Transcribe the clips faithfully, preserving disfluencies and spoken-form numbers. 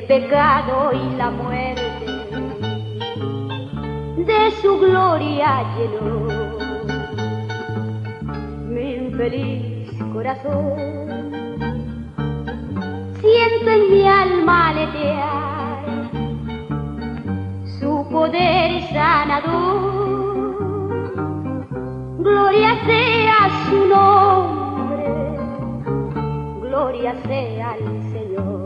el pecado y la muerte de su gloria llenó mi infeliz corazón. Siento en mi alma aletear su poder sanador. Gloria sea su nombre, gloria sea al Señor.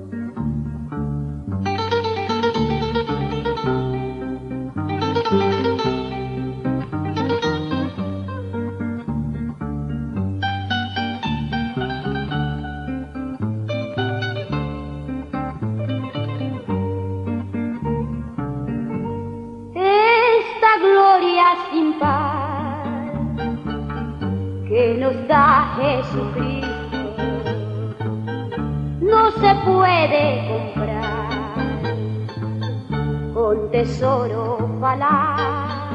Esta gloria sin par que nos da Jesucristo no se puede comprar con tesoro falar.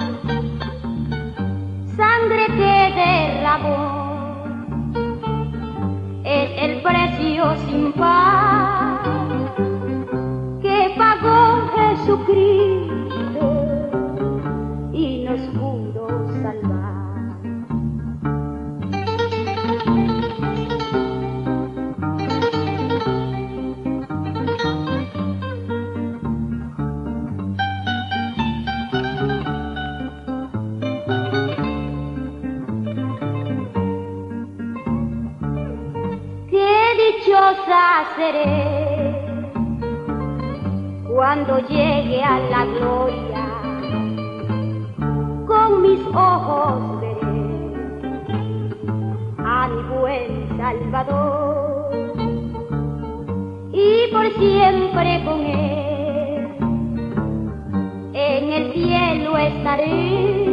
Sangre que derramó es el precio sin par que pagó Jesucristo y nos pudo salvar. Dichosa seré cuando llegue a la gloria, con mis ojos veré a mi buen Salvador y por siempre con él en el cielo estaré.